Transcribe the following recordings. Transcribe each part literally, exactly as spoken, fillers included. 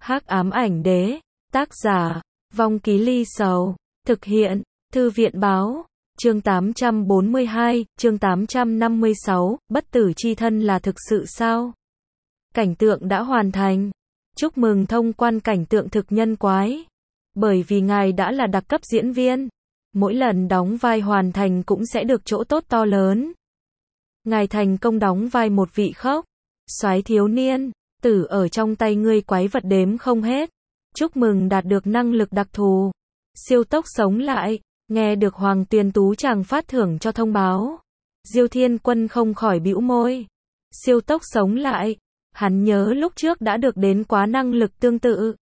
Hắc ám ảnh đế, tác giả, Vong Ký Ly Sầu, thực hiện, Thư viện báo, chương tám trăm bốn mươi hai, chương tám trăm năm mươi sáu, bất tử chi thân là thực sự sao? Cảnh tượng đã hoàn thành. Chúc mừng thông quan cảnh tượng thực nhân quái. Bởi vì ngài đã là đặc cấp diễn viên, mỗi lần đóng vai hoàn thành cũng sẽ được chỗ tốt to lớn. Ngài thành công đóng vai một vị khóc, soái thiếu niên, tử ở trong tay ngươi quái vật đếm không hết. Chúc mừng đạt được năng lực đặc thù, siêu tốc sống lại. Nghe được Hoàng Tuyền Tú chàng phát thưởng cho thông báo, Diêu Thiên Quân không khỏi bĩu môi. Siêu tốc sống lại, hắn nhớ lúc trước đã được đến quá năng lực tương tự.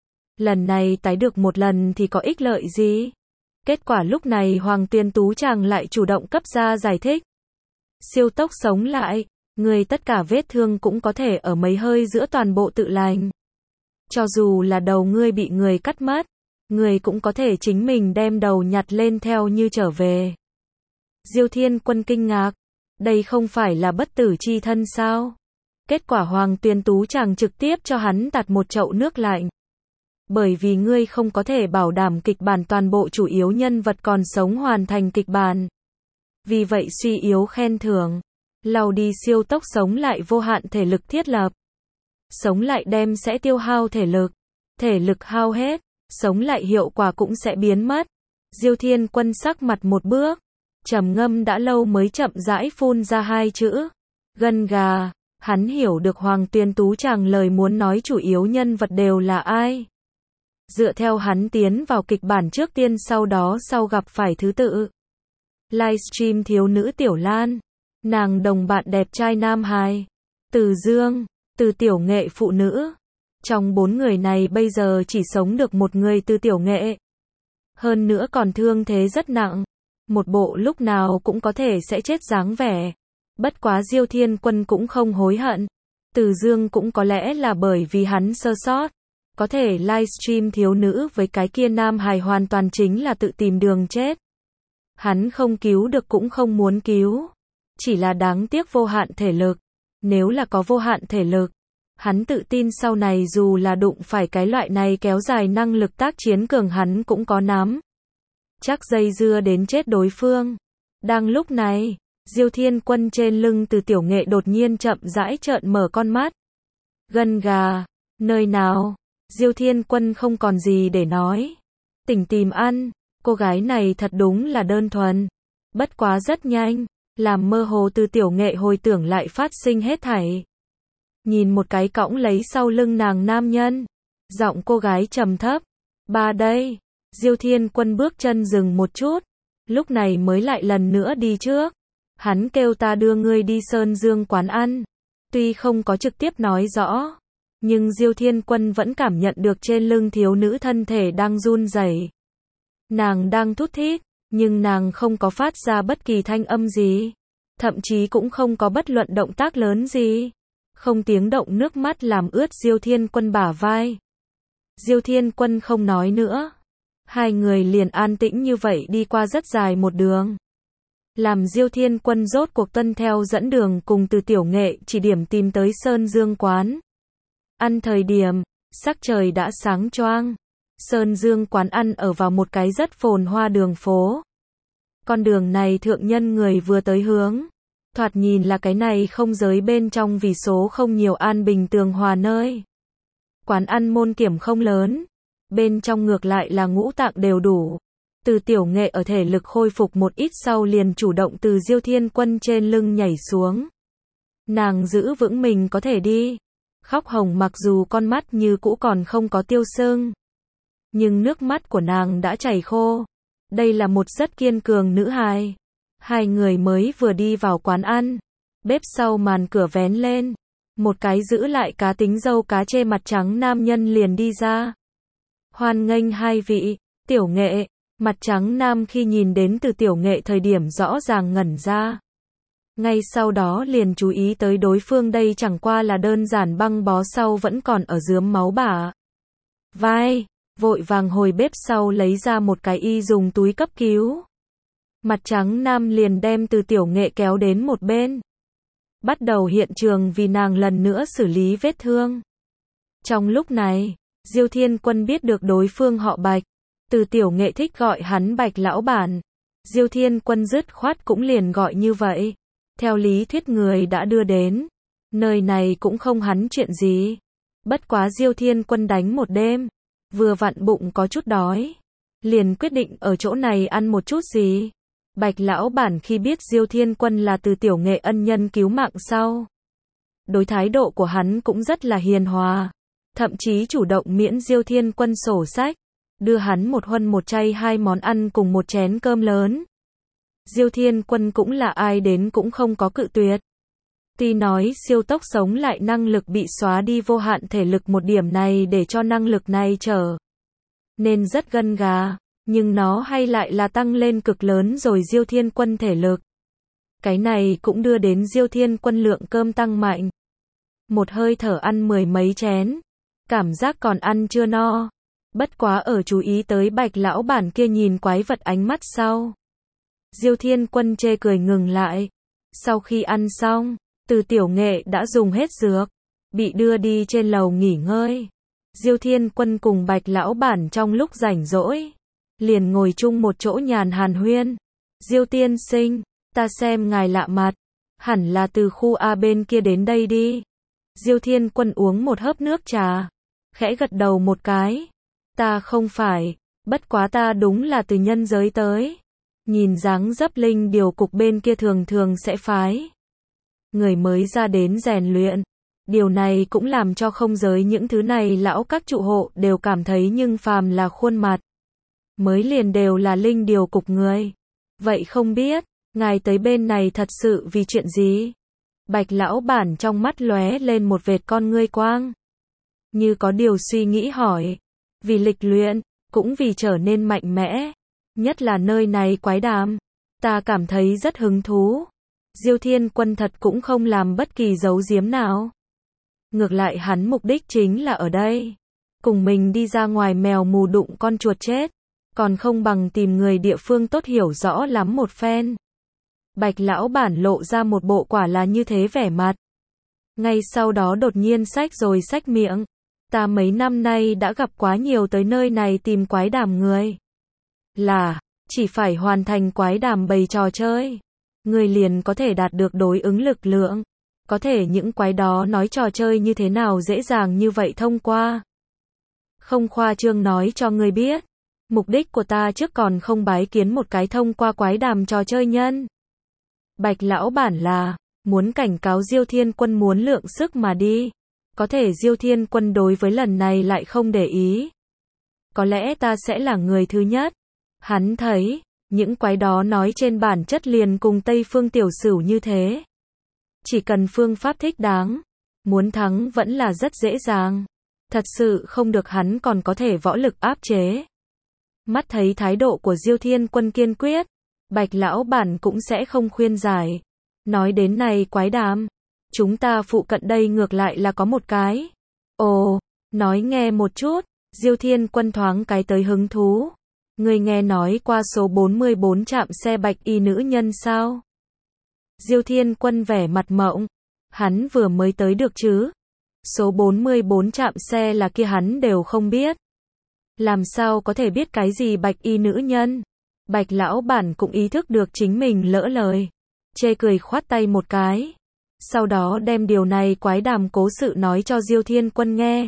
Lần này tái được một lần thì có ích lợi gì? Kết quả lúc này Hoàng Tuyền Tú chàng lại chủ động cấp ra giải thích. Siêu tốc sống lại, người tất cả vết thương cũng có thể ở mấy hơi giữa toàn bộ tự lành. Cho dù là đầu ngươi bị người cắt mất, người cũng có thể chính mình đem đầu nhặt lên theo như trở về. Diêu Thiên Quân kinh ngạc, đây không phải là bất tử chi thân sao? Kết quả Hoàng Tuyền Tú chàng trực tiếp cho hắn tạt một chậu nước lạnh. Bởi vì ngươi không có thể bảo đảm kịch bản toàn bộ chủ yếu nhân vật còn sống hoàn thành kịch bản. Vì vậy suy yếu khen thưởng, lau đi siêu tốc sống lại vô hạn thể lực thiết lập. Sống lại đem sẽ tiêu hao thể lực, thể lực hao hết, sống lại hiệu quả cũng sẽ biến mất. Diêu Thiên Quân sắc mặt một bước, trầm ngâm đã lâu mới chậm rãi phun ra hai chữ, gân gà. Hắn hiểu được Hoàng Tuyền Tú chàng lời muốn nói chủ yếu nhân vật đều là ai. Dựa theo hắn tiến vào kịch bản trước tiên sau đó sau gặp phải thứ tự. Livestream thiếu nữ Tiểu Lan, nàng đồng bạn đẹp trai nam hài, Từ Dương, Từ Tiểu Nghệ phụ nữ. Trong bốn người này bây giờ chỉ sống được một người Từ Tiểu Nghệ. Hơn nữa còn thương thế rất nặng, một bộ lúc nào cũng có thể sẽ chết dáng vẻ. Bất quá Diêu Thiên Quân cũng không hối hận. Từ Dương cũng có lẽ là bởi vì hắn sơ sót. Có thể livestream thiếu nữ với cái kia nam hài hoàn toàn chính là tự tìm đường chết. Hắn không cứu được cũng không muốn cứu. Chỉ là đáng tiếc vô hạn thể lực. Nếu là có vô hạn thể lực, hắn tự tin sau này dù là đụng phải cái loại này kéo dài năng lực tác chiến cường hắn cũng có nắm. Chắc dây dưa đến chết đối phương. Đang lúc này, Diêu Thiên Quân trên lưng Từ Tiểu Nghệ đột nhiên chậm rãi trợn mở con mắt. Gân gà, nơi nào? Diêu Thiên Quân không còn gì để nói. Tỉnh tìm ăn, cô gái này thật đúng là đơn thuần. Bất quá rất nhanh, làm mơ hồ Từ Tiểu Nghệ hồi tưởng lại phát sinh hết thảy. Nhìn một cái cõng lấy sau lưng nàng nam nhân, giọng cô gái trầm thấp. Ba đây. Diêu Thiên Quân bước chân dừng một chút, lúc này mới lại lần nữa đi trước. Hắn kêu ta đưa ngươi đi Sơn Dương quán ăn. Tuy không có trực tiếp nói rõ, nhưng Diêu Thiên Quân vẫn cảm nhận được trên lưng thiếu nữ thân thể đang run rẩy. Nàng đang thút thít, nhưng nàng không có phát ra bất kỳ thanh âm gì. Thậm chí cũng không có bất luận động tác lớn gì. Không tiếng động nước mắt làm ướt Diêu Thiên Quân bả vai. Diêu Thiên Quân không nói nữa. Hai người liền an tĩnh như vậy đi qua rất dài một đường. Làm Diêu Thiên Quân rốt cuộc tuân theo dẫn đường cùng Từ Tiểu Nghệ chỉ điểm tìm tới Sơn Dương quán. Ăn thời điểm, sắc trời đã sáng choang. Sơn Dương quán ăn ở vào một cái rất phồn hoa đường phố. Con đường này thượng nhân người vừa tới hướng. Thoạt nhìn là cái này không giới bên trong vì số không nhiều an bình tường hòa nơi. Quán ăn môn kiểm không lớn. Bên trong ngược lại là ngũ tạng đều đủ. Từ Tiểu Nghệ ở thể lực khôi phục một ít sau liền chủ động từ Diêu Thiên Quân trên lưng nhảy xuống. Nàng giữ vững mình có thể đi. Khóc hồng mặc dù con mắt như cũ còn không có tiêu sưng. Nhưng nước mắt của nàng đã chảy khô. Đây là một rất kiên cường nữ hài. Hai người mới vừa đi vào quán ăn. Bếp sau màn cửa vén lên. Một cái giữ lại cá tính dâu cá chê mặt trắng nam nhân liền đi ra. Hoan nghênh hai vị, Tiểu Nghệ. Mặt trắng nam khi nhìn đến Từ Tiểu Nghệ thời điểm rõ ràng ngẩn ra. Ngay sau đó liền chú ý tới đối phương đây chẳng qua là đơn giản băng bó sau vẫn còn ở rướm máu bả vai, vội vàng hồi bếp sau lấy ra một cái y dùng túi cấp cứu. Mặt trắng nam liền đem Từ Tiểu Nghệ kéo đến một bên. Bắt đầu hiện trường vì nàng lần nữa xử lý vết thương. Trong lúc này, Diêu Thiên Quân biết được đối phương họ Bạch. Từ Tiểu Nghệ thích gọi hắn Bạch lão bản. Diêu Thiên Quân dứt khoát cũng liền gọi như vậy. Theo lý thuyết người đã đưa đến. Nơi này cũng không hắn chuyện gì. Bất quá Diêu Thiên Quân đánh một đêm. Vừa vặn bụng có chút đói. Liền quyết định ở chỗ này ăn một chút gì. Bạch lão bản khi biết Diêu Thiên Quân là Từ Tiểu Nghệ ân nhân cứu mạng sau. Đối thái độ của hắn cũng rất là hiền hòa. Thậm chí chủ động miễn Diêu Thiên Quân sổ sách. Đưa hắn một huân một chay hai món ăn cùng một chén cơm lớn. Diêu Thiên Quân cũng là ai đến cũng không có cự tuyệt. Tuy nói siêu tốc sống lại năng lực bị xóa đi vô hạn thể lực một điểm này để cho năng lực này trở nên rất gân gà, nhưng nó hay lại là tăng lên cực lớn rồi Diêu Thiên Quân thể lực. Cái này cũng đưa đến Diêu Thiên Quân lượng cơm tăng mạnh. Một hơi thở ăn mười mấy chén, cảm giác còn ăn chưa no. Bất quá ở chú ý tới Bạch lão bản kia nhìn quái vật ánh mắt sau. Diêu Thiên Quân chê cười ngừng lại. Sau khi ăn xong, Từ Tiểu Nghệ đã dùng hết dược, bị đưa đi trên lầu nghỉ ngơi. Diêu Thiên Quân cùng Bạch lão bản trong lúc rảnh rỗi, liền ngồi chung một chỗ nhàn hàn huyên. Diêu tiên sinh, ta xem ngài lạ mặt, hẳn là từ khu A bên kia đến đây đi. Diêu Thiên Quân uống một hớp nước trà, khẽ gật đầu một cái. Ta không phải, bất quá ta đúng là từ nhân giới tới. Nhìn dáng dấp linh điều cục bên kia thường thường sẽ phái người mới ra đến rèn luyện. Điều này cũng làm cho không giới những thứ này lão các trụ hộ đều cảm thấy nhưng phàm là khuôn mặt mới liền đều là linh điều cục người. Vậy không biết, ngài tới bên này thật sự vì chuyện gì? Bạch lão bản trong mắt lóe lên một vệt con ngươi quang. Như có điều suy nghĩ hỏi. Vì lịch luyện, cũng vì trở nên mạnh mẽ. Nhất là nơi này quái đàm. Ta cảm thấy rất hứng thú. Diêu Thiên Quân thật cũng không làm bất kỳ giấu giếm nào. Ngược lại hắn mục đích chính là ở đây. Cùng mình đi ra ngoài mèo mù đụng con chuột chết. Còn không bằng tìm người địa phương tốt hiểu rõ lắm một phen. Bạch lão bản lộ ra một bộ quả là như thế vẻ mặt. Ngay sau đó đột nhiên xách rồi xách miệng. Ta mấy năm nay đã gặp quá nhiều tới nơi này tìm quái đàm người. Là, chỉ phải hoàn thành quái đàm bày trò chơi. Người liền có thể đạt được đối ứng lực lượng. Có thể những quái đó nói trò chơi như thế nào dễ dàng như vậy thông qua. Không khoa trương nói cho người biết. Mục đích của ta trước còn không bái kiến một cái thông qua quái đàm trò chơi nhân. Bạch lão bản là, muốn cảnh cáo Diêu Thiên Quân muốn lượng sức mà đi. Có thể Diêu Thiên Quân đối với lần này lại không để ý. Có lẽ ta sẽ là người thứ nhất. Hắn thấy, những quái đó nói trên bản chất liền cùng Tây Phương tiểu sửu như thế. Chỉ cần phương pháp thích đáng, muốn thắng vẫn là rất dễ dàng. Thật sự không được hắn còn có thể võ lực áp chế. Mắt thấy thái độ của Diêu Thiên Quân kiên quyết, Bạch lão bản cũng sẽ không khuyên giải. Nói đến này quái đàm, chúng ta phụ cận đây ngược lại là có một cái. Ồ, nói nghe một chút. Diêu Thiên Quân thoáng cái tới hứng thú. Người nghe nói qua số bốn mươi bốn trạm xe bạch y nữ nhân sao? Diêu Thiên Quân vẻ mặt mộng. Hắn vừa mới tới được chứ. Số bốn mươi bốn trạm xe là kia hắn đều không biết. Làm sao có thể biết cái gì bạch y nữ nhân? Bạch lão bản cũng ý thức được chính mình lỡ lời. Chê cười khoát tay một cái. Sau đó đem điều này quái đàm cố sự nói cho Diêu Thiên Quân nghe.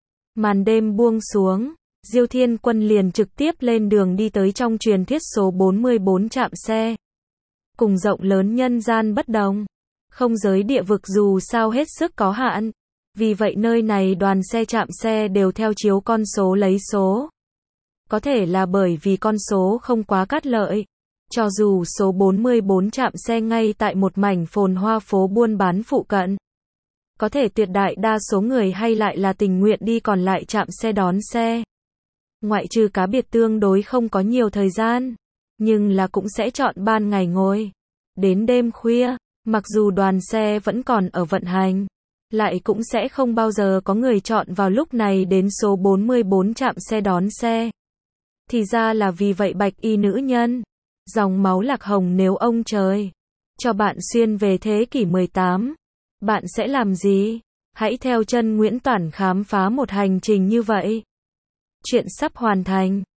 Màn đêm buông xuống, Diêu Thiên Quân liền trực tiếp lên đường đi tới trong truyền thuyết số bốn mươi bốn trạm xe. Cùng rộng lớn nhân gian bất đồng. Không giới địa vực dù sao hết sức có hạn. Vì vậy nơi này đoàn xe trạm xe đều theo chiếu con số lấy số. Có thể là bởi vì con số không quá cát lợi. Cho dù số bốn mươi bốn trạm xe ngay tại một mảnh phồn hoa phố buôn bán phụ cận. Có thể tuyệt đại đa số người hay lại là tình nguyện đi còn lại trạm xe đón xe. Ngoại trừ cá biệt tương đối không có nhiều thời gian. Nhưng là cũng sẽ chọn ban ngày ngồi. Đến đêm khuya, mặc dù đoàn xe vẫn còn ở vận hành. Lại cũng sẽ không bao giờ có người chọn vào lúc này đến số bốn mươi bốn trạm xe đón xe. Thì ra là vì vậy bạch y nữ nhân. Dòng máu lạc hồng nếu ông trời cho bạn xuyên về thế kỷ mười tám, bạn sẽ làm gì? Hãy theo chân Nguyễn Toản khám phá một hành trình như vậy. Chuyện sắp hoàn thành.